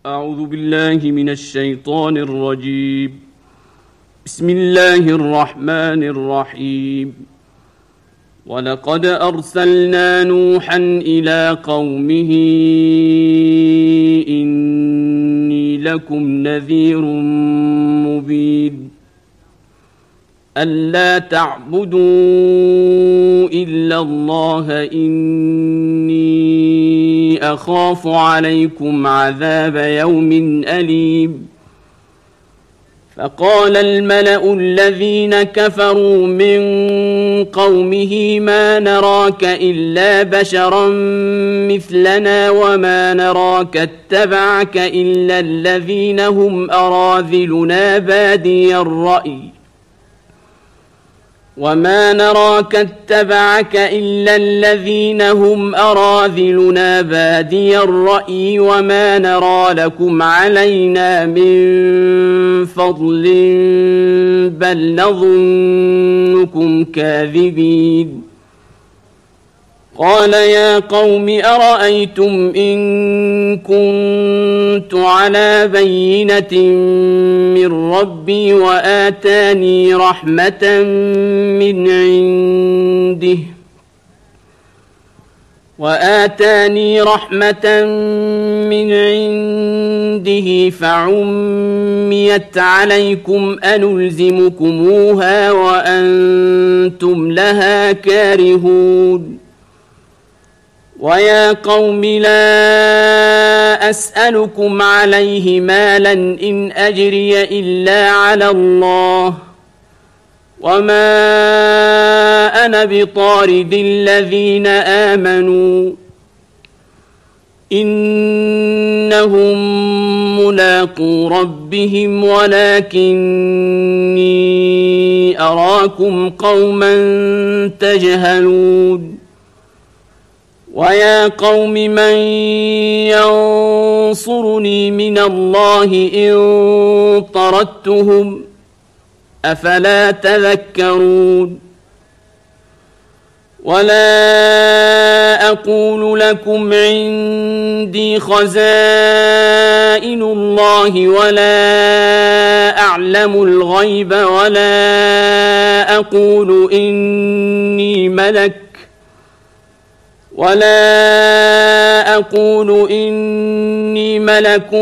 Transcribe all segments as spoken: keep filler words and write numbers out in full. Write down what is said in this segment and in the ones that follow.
أعوذ بالله من الشيطان الرجيم. بسم الله الرحمن الرحيم. ولقد أرسلنا نوحا إلى قومه إني لكم نذير مبين ألا تعبدوا إلا الله إني أخاف عليكم عذاب يوم أليم. فقال الملأ الذين كفروا من قومه ما نراك إلا بشرا مثلنا وما نراك اتبعك إلا الذين هم أراذلنا بادي الرأي وما نراك اتبعك إلا الذين هم أراذلنا بادي الرأي وما نرى لكم علينا من فضل بل نظنكم كاذبين. قال يا قوم أرأيتم إن كنت على بينة من ربي وآتاني رحمة من عنده وآتاني رحمة من عنده فعميت عليكم أنلزمكموها وأنتم لها كارهون. ويا قوم لا أسألكم عليه مالا إن أجري إلا على الله وما أنا بطارد الذين آمنوا إنهم ملاقو ربهم ولكني أراكم قوما تجهلون. ويا قوم من ينصرني من الله إن طردتهم أفلا تذكرون. ولا أقول لكم عندي خزائن الله ولا أعلم الغيب ولا أقول إني ملك ولا أقول إني ملك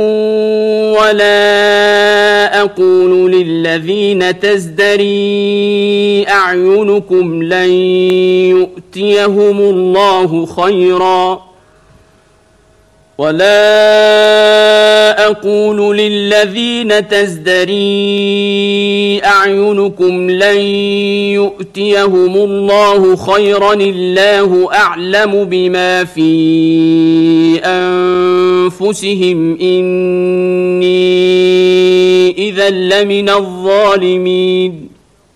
ولا أقول للذين تزدري أعينكم لن يؤتيهم الله خيرا ولا أقول للذين تزدري أعينكم لن يؤتيهم الله خيرا الله أعلم بما في أنفسهم إني إذا لمن الظالمين.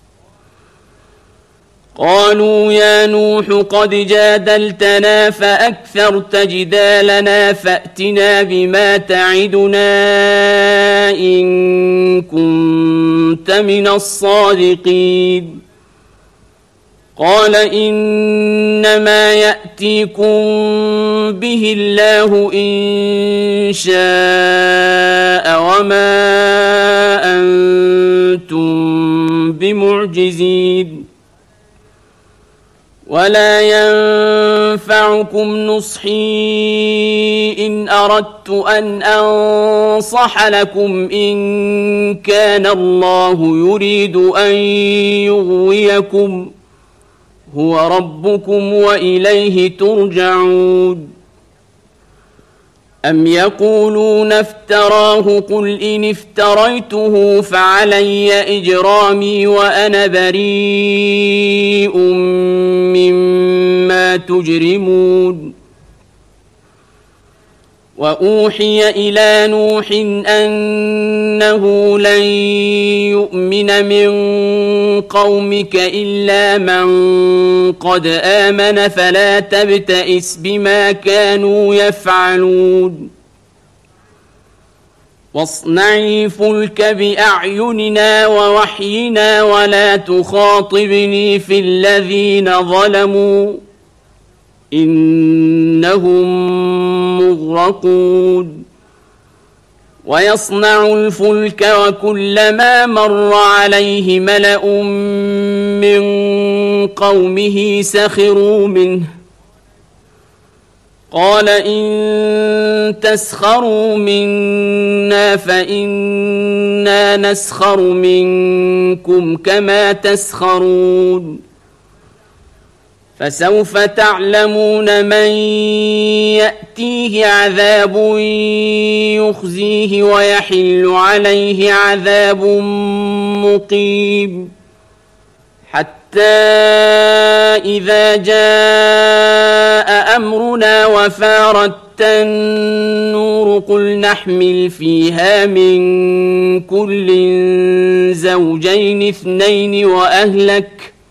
قالوا يا نوح قد جادلتنا فأكثرت جدالنا فأتنا بما تعدنا إن كنت من الصادقين. قال إنما يأتيكم به الله إن شاء وما أنتم بمعجزين. ولا ينفعكم نصحي إن أردت أن أنصح لكم إن كان الله يريد أن يغويكم هو ربكم وإليه ترجعون. أم يقولون افتراه قل إن افتريته فعلي إجرامي وأنا بريء مما تجرمون. وأوحي إلى نوح أنه لن يؤمن من قومك إلا من قد آمن فلا تبتئس بما كانوا يفعلون. واصنعي الفلك بأعيننا ووحينا ولا تخاطبني في الذين ظلموا إنهم مغرقون. ويصنع الفلك وكلما مر عليه ملأ من قومه سخروا منه قال إن تسخروا منا فإنا نسخر منكم كما تسخرون فسوف تعلمون من يأتيه عذاب يخزيه ويحل عليه عذاب مقيم حتى إذا جاء أمرنا وفارت النور قل نحمل فيها من كل زوجين اثنين وأهلك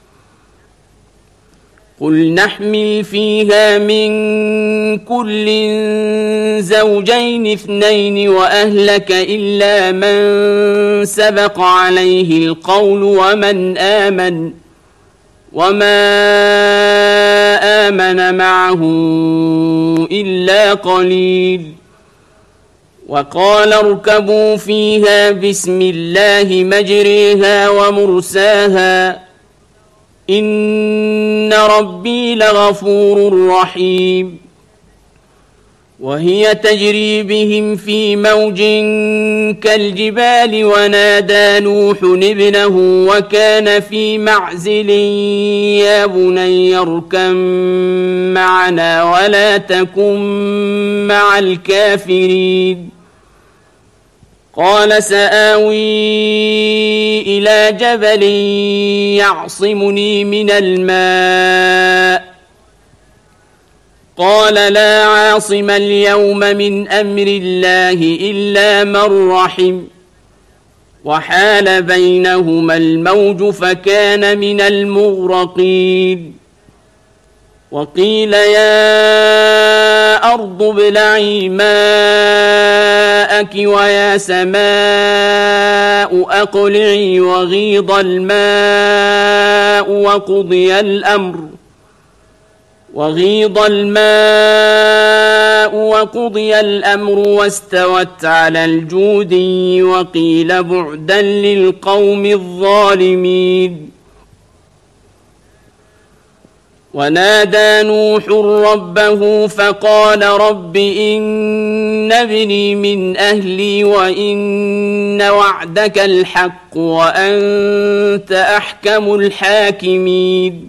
قل نحمل فيها من كل زوجين اثنين وأهلك إلا من سبق عليه القول ومن آمن وما آمن معه إلا قليل وقال اركبوا فيها بسم الله مجريها ومرساها إن ربي لغفور رحيم وهي تجري بهم في موج كالجبال ونادى نوح ابنه وكان في معزل يا بني اركب معنا ولا تكن مع الكافرين قال سآوي إلى جبل يعصمني من الماء قال لا عاصم اليوم من أمر الله إلا من رحم وحال بينهما الموج فكان من المغرقين وقيل يا أرض ابلعي ماءك ويا سماء أقلعي وغيض الماء وقضي الأمر وغيض الماء وقضي الأمر واستوت على الجودي وقيل بعدا للقوم الظالمين ونادى نوح ربه فقال رب إن ابني من أهلي وإن وعدك الحق وأنت أحكم الحاكمين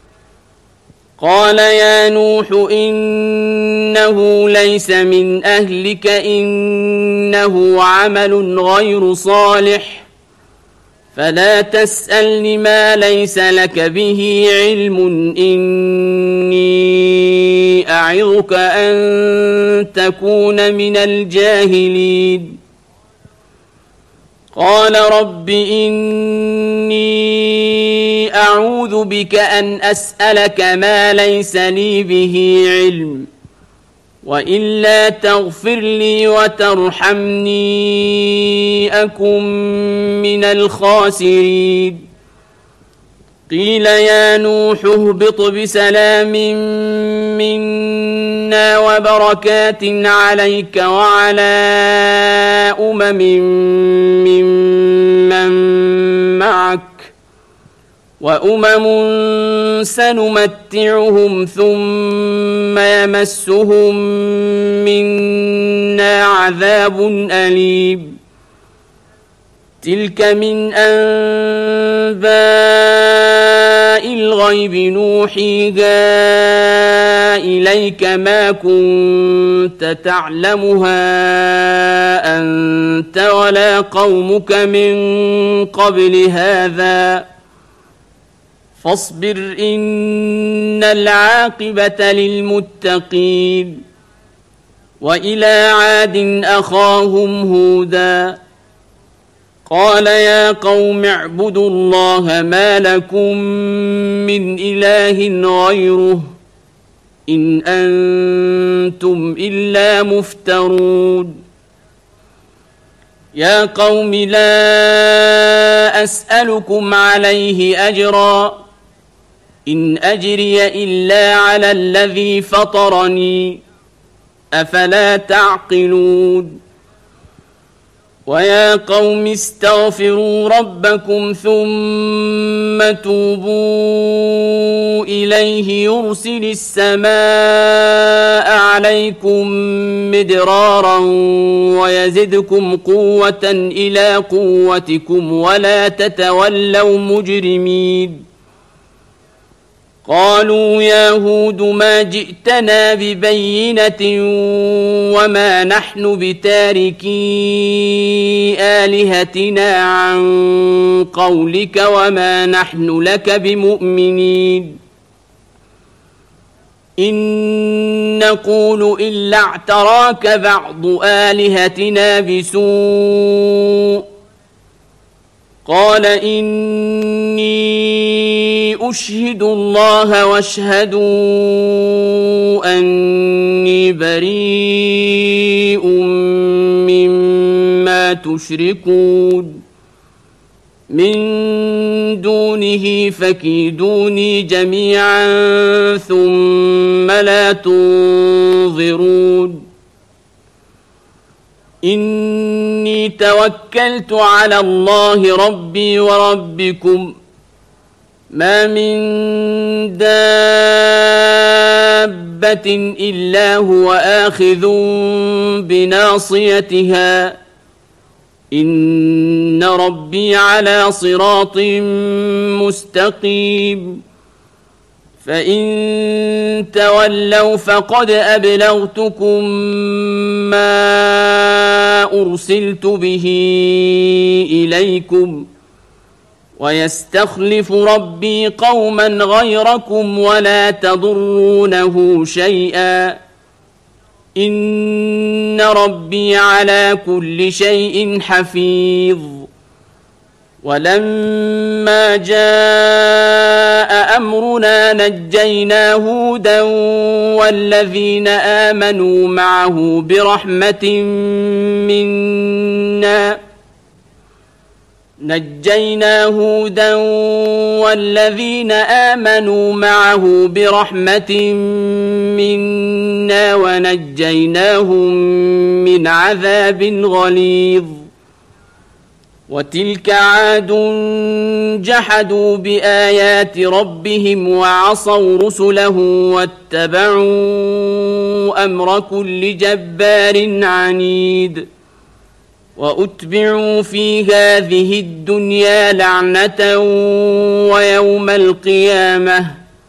قال يا نوح إنه ليس من أهلك إنه عمل غير صالح فلا تسألني ما ليس لك به علم إني أعظك أن تكون من الجاهلين قال رب إني أعوذ بك أن أسألك ما ليس لي به علم وإلا تغفر لي وترحمني أكن من الخاسرين قيل يا نوح اهبط بسلام منا وبركات عليك وعلى أمم ممن معك وأمم سنمتعهم ثم يمسهم منا عذاب أليم تلك من أنباء الغيب نوحيها إليك ما كنت تعلمها أنت ولا قومك من قبل هذا فاصبر إن العاقبة للمتقين وإلى عاد أخاهم هودا قال يا قوم اعبدوا الله ما لكم من إله غيره إن أنتم إلا مفترون يا قوم لا أسألكم عليه أجرا إن أجري إلا على الذي فطرني أفلا تعقلون ويا قوم استغفروا ربكم ثم توبوا إليه يرسل السماء عليكم مدرارا ويزدكم قوة إلى قوتكم ولا تتولوا مجرمين قالوا يا هود ما جئتنا ببينة وما نحن بتاركي آلهتنا عن قولك وما نحن لك بمؤمنين إن نقول إلا اعتراك بعض آلهتنا بسوء قال إني أشهد الله واشهدوا أني بريء مما تشركون من دونه فكيدوني جميعا ثم لا تنظرون إني توكلت على الله ربي وربكم ما من دابة إلا هو آخذ بناصيتها إن ربي على صراط مستقيم فإن تولوا فقد أبلغتكم ما أرسلت به إليكم ويستخلف ربي قوما غيركم ولا تضرونه شيئا إن ربي على كل شيء حفيظ ولما جاء أمرنا نجينا هودا والذين آمنوا معه برحمة منا نجينا هودا والذين آمنوا معه برحمة منا ونجيناهم من عذاب غليظ وتلك عاد جحدوا بآيات ربهم وعصوا رسله واتبعوا أمر كل جبار عنيد وأتبعوا في هذه الدنيا لعنة ويوم القيامة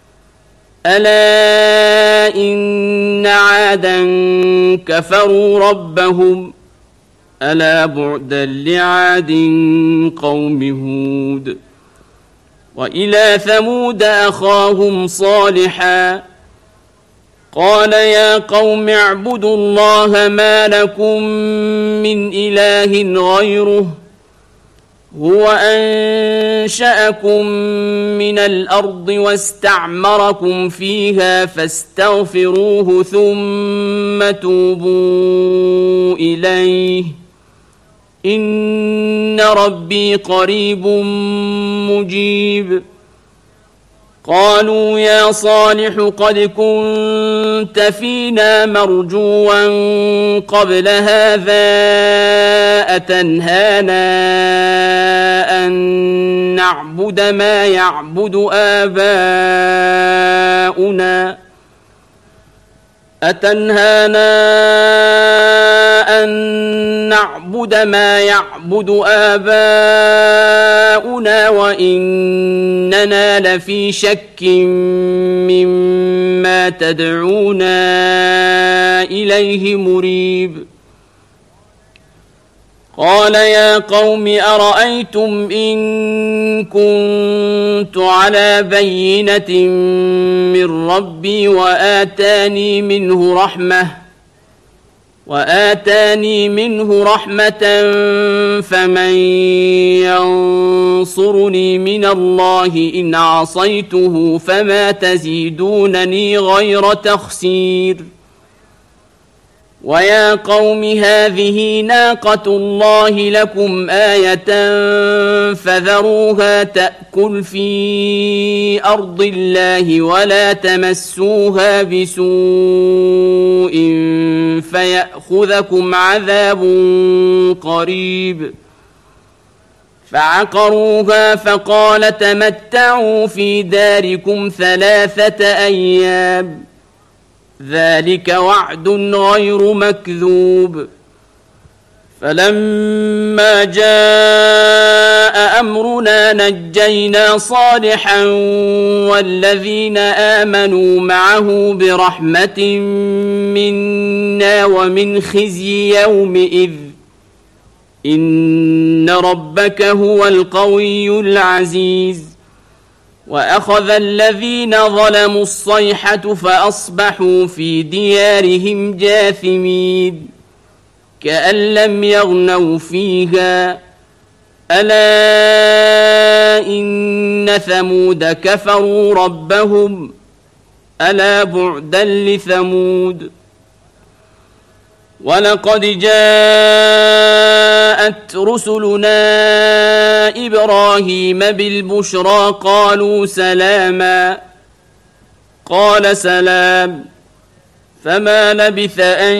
ألا إن عادا كفروا ربهم ألا بعدا لعاد قوم هود وإلى ثمود أخاهم صالحا قال يا قوم اعبدوا الله ما لكم من إله غيره هو أنشأكم من الأرض واستعمركم فيها فاستغفروه ثم توبوا إليه إن ربي قريب مجيب قالوا يا صالح قد كنت فينا مرجوا قبل هذا أتنهانا أن نعبد ما يعبد آباؤنا أتنهانا أن نعبد ما يعبد آباؤنا وإننا لفي شك مما تدعونا إليه مريب قال يا قوم أرأيتم إن كنت على بينة من ربي وآتاني منه رحمة وآتاني منه رحمة فمن ينصرني من الله إن عصيته فما تزيدونني غير تخسير ويا قوم هذه ناقة الله لكم آية فذروها تأكل في أرض الله ولا تمسوها بسوء فيأخذكم عذاب قريب. فعقروها فقال تمتعوا في داركم ثلاثة أيام ذلك وعد غير مكذوب. فلما جاء أمرنا نجينا صالحا والذين آمنوا معه برحمة منا ومن خزي يومئذ إن ربك هو القوي العزيز. وأخذ الذين ظلموا الصيحة فأصبحوا في ديارهم جاثمين كأن لم يغنوا فيها ألا إن ثمود كفروا ربهم ألا بعدا لثمود. ولقد جاءت رسلنا إبراهيم بالبشرى قالوا سلاما قال سلام فما لبث أن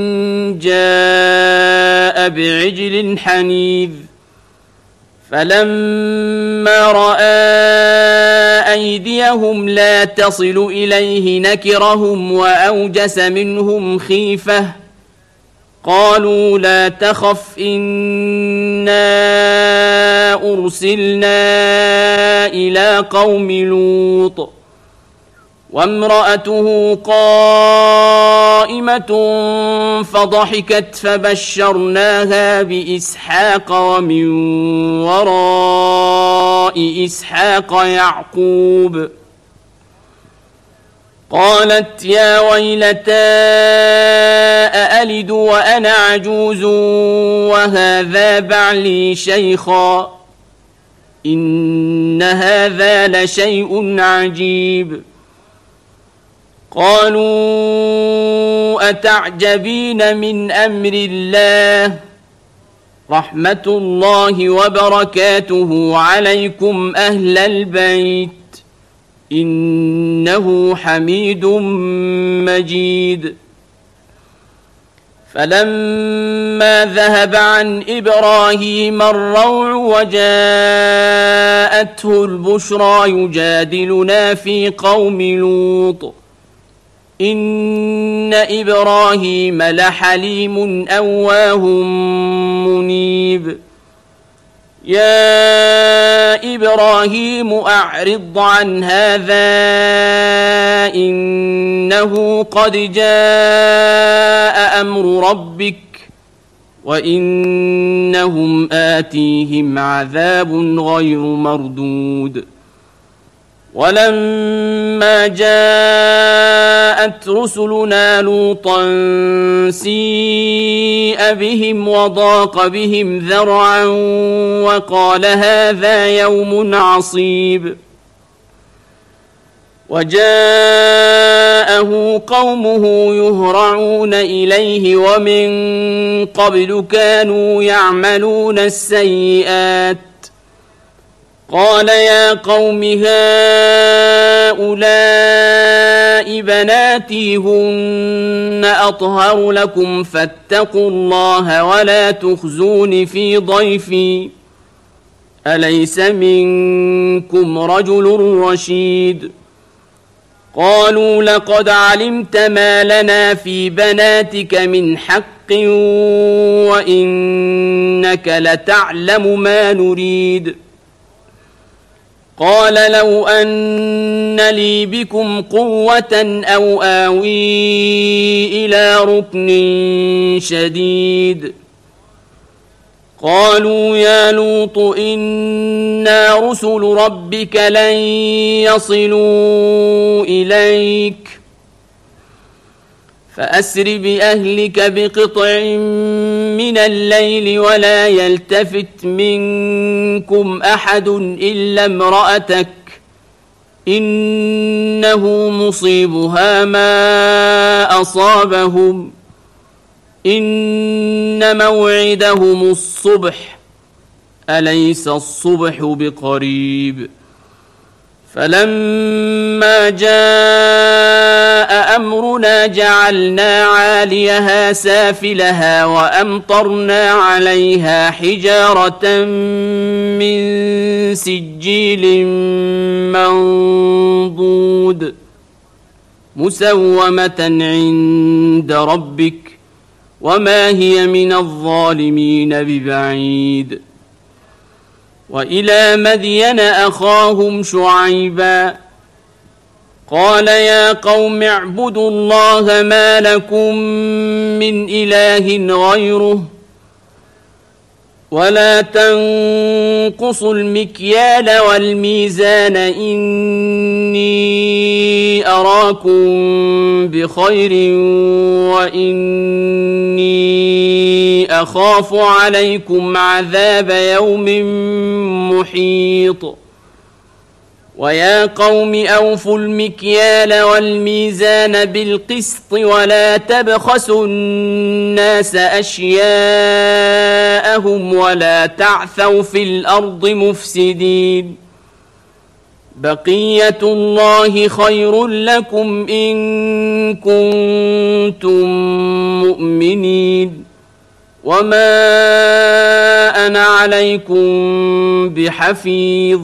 جاء بعجل حنيذ. فلما رأى أيديهم لا تصل إليه نكرهم وأوجس منهم خيفة قالوا لا تخف إنا أرسلنا إلى قوم لوط وامرأته قائمة فضحكت فبشرناها بإسحاق ومن وراء إسحاق يعقوب. قالت يا ويلتى أألد وأنا عجوز وهذا بعلي شيخا إن هذا لشيء عجيب. قالوا أتعجبين من أمر الله رحمة الله وبركاته عليكم أهل البيت إنه حميد مجيد. فلما ذهب عن إبراهيم الروع وجاءته البشرى يجادلنا في قوم لوط إن إبراهيم لحليم أواه منيب. يا إبراهيم أعرض عن هذا إنه قد جاء أمر ربك وإنهم آتيهم عذاب غير مردود. ولما جاءت رسلنا لوطا سيء بهم وضاق بهم ذرعا وقال هذا يوم عصيب. وجاءه قومه يهرعون إليه ومن قبل كانوا يعملون السيئات قال يا قوم هؤلاء بناتي هن أطهر لكم فاتقوا الله ولا تخزون في ضيفي أليس منكم رجل رشيد. قالوا لقد علمت ما لنا في بناتك من حق وإنك لتعلم ما نريد. قال لو أن لي بكم قوة أو آوي إلى ركن شديد. قالوا يا لوط إنا رسل ربك لن يصلوا إليك فأسر بأهلك بقطع من الليل ولا يلتفت منكم أحد إلا امرأتك إنه مصيبها ما أصابهم إن موعدهم الصبح أليس الصبح بقريب فلما جاء أمرنا جعلنا عاليها سافلها وأمطرنا عليها حجارة من سجيل منضود مسومة عند ربك وما هي من الظالمين ببعيد وإلى مدين أخاهم شعيبا قال يا قوم اعبدوا الله ما لكم من إله غيره ولا تنقصوا المكيال والميزان إني أراكم بخير وإني أخاف عليكم عذاب يوم محيط ويا قوم أوفوا المكيال والميزان بالقسط ولا تبخسوا الناس أشياءهم ولا تعثوا في الأرض مفسدين بقية الله خير لكم إن كنتم مؤمنين وما أنا عليكم بحفيظ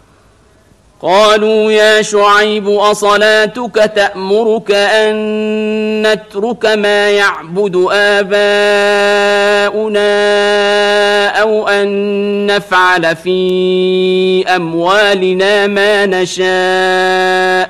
قالوا يا شعيب أصلاتك تأمرك أن نترك ما يعبد آباؤنا أو أن نفعل في أموالنا ما نشاء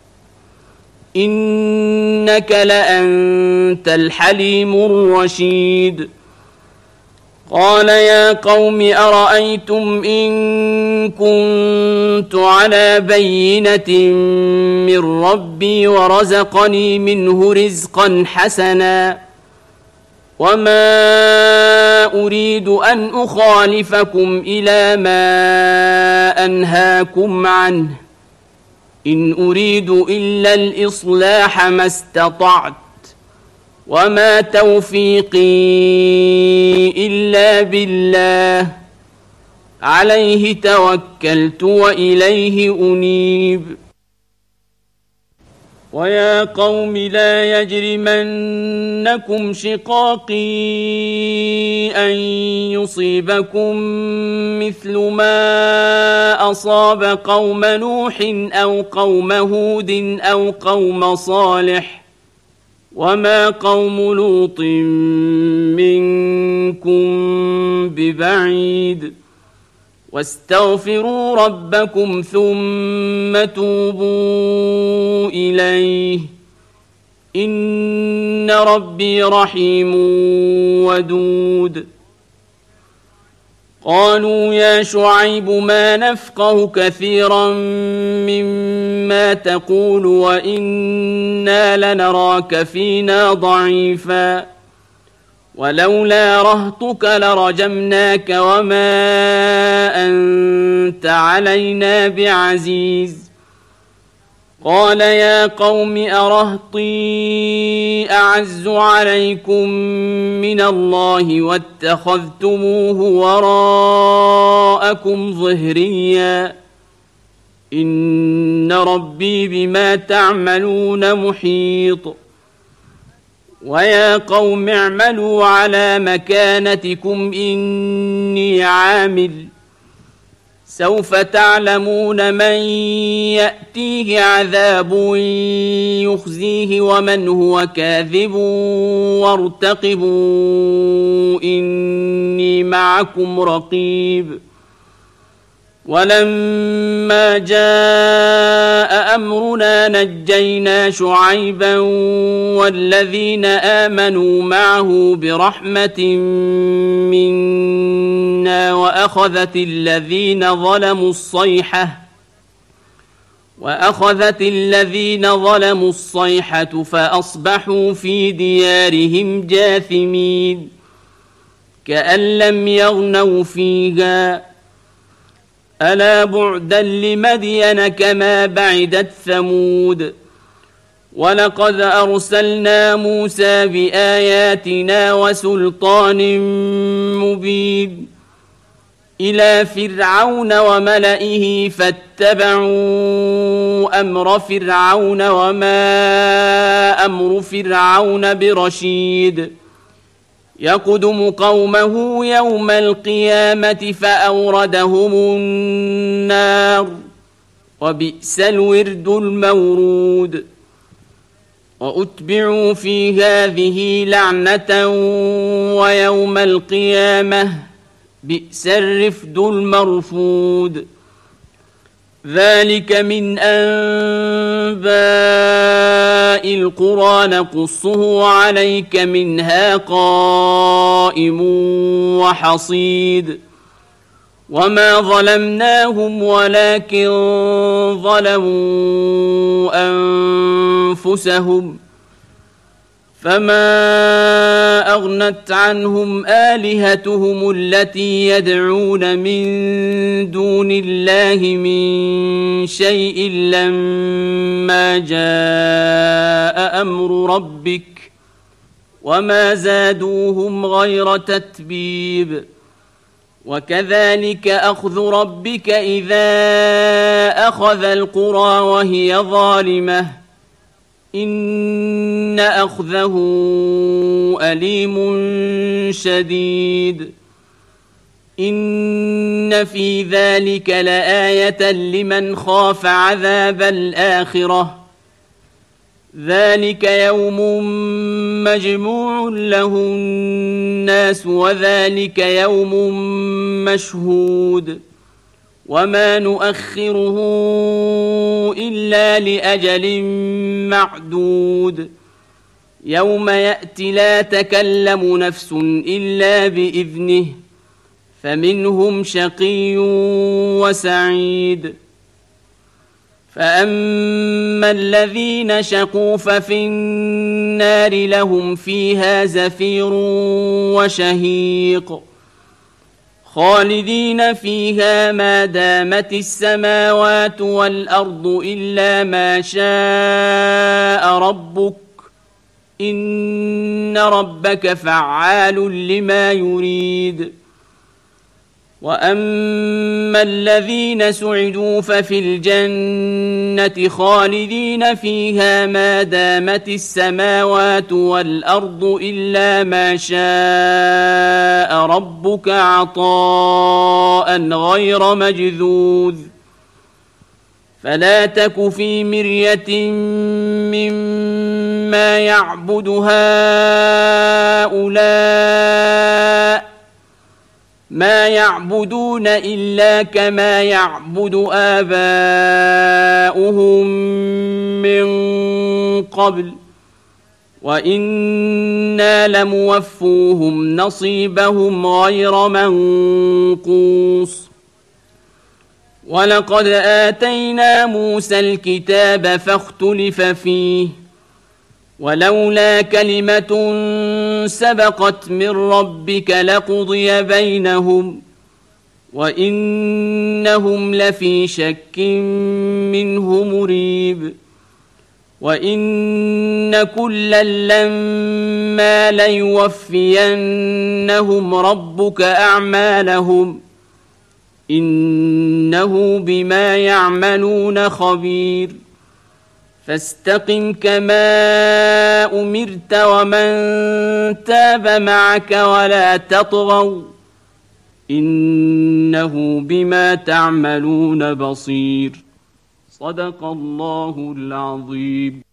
إنك لأنت الحليم الرشيد قال يا قوم أرأيتم إن كنت على بينة من ربي ورزقني منه رزقا حسنا وما أريد أن أخالفكم إلى ما أنهاكم عنه إن أريد إلا الإصلاح ما استطعت وما توفيقي إلا بالله عليه توكلت وإليه أنيب ويا قوم لا يجرمنكم شقاقي أن يصيبكم مثل ما أصاب قوم نوح أو قوم هود أو قوم صالح وما قوم لوط منكم ببعيد واستغفروا ربكم ثم توبوا إليه إن ربي رحيم ودود قالوا يا شعيب ما نفقه كثيرا مما تقول وإنا لنراك فينا ضعيفا ولولا رهطك لرجمناك وما أنت علينا بعزيز قال يا قوم أرهطي أعز عليكم من الله واتخذتموه وراءكم ظهريا إن ربي بما تعملون محيط ويا قوم اعملوا على مكانتكم إني عامل سوف تعلمون من يأتيه عذاب يخزيه ومن هو كاذب وارتقبوا إني معكم رقيب ولما جاء أمرنا نجينا شعيبا والذين آمنوا معه برحمة منا وأخذت الذين ظلموا الصيحة وأخذت الذين ظلموا الصيحة فأصبحوا في ديارهم جاثمين كأن لم يغنوا فيها ألا بعدا لمدين كما بعدت ثمود ولقد أرسلنا موسى بآياتنا وسلطان مبين إلى فرعون وملئه فاتبعوا أمر فرعون وما أمر فرعون برشيد يقدم قومه يوم القيامة فأوردهم النار وبئس الورد المورود وأتبعوا في هذه لعنة ويوم القيامة بئس الرفد المرفود ذلك من أنباء القرى نقصه عليك منها قائم وحصيد وما ظلمناهم ولكن ظلموا أنفسهم فما أغنت عنهم آلهتهم التي يدعون من دون الله من شيء لما جاء أمر ربك وما زادوهم غير تتبيب وكذلك أخذ ربك إذا أخذ القرى وهي ظالمة إن أخذه أليم شديد إن في ذلك لآية لمن خاف عذاب الآخرة ذلك يوم مجموع له الناس وذلك يوم مشهود وما نؤخره إلا لأجل معدود يوم يأتي لا تكلم نفس إلا بإذنه فمنهم شقي وسعيد فأما الذين شقوا ففي النار لهم فيها زفير وشهيق خالدين فيها ما دامت السماوات والأرض إلا ما شاء ربك إن ربك فعال لما يريد وأما الذين سعدوا ففي الجنة خالدين فيها ما دامت السماوات والأرض إلا ما شاء ربك عطاء غير مجذوذ فلا تك في مرية مما يعبد هؤلاء ما يعبدون إلا كما يعبد آباؤهم من قبل وإنا لموفوهم نصيبهم غير منقوص ولقد آتينا موسى الكتاب فاختلف فيه ولولا كلمة سبقت من ربك لقضي بينهم وإنهم لفي شك منه مريب وإن كلا لما ليوفينهم ربك أعمالهم إنه بما يعملون خبير فاستقم كما أمرت ومن تاب معك ولا تطغوا إنه بما تعملون بصير صدق الله العظيم.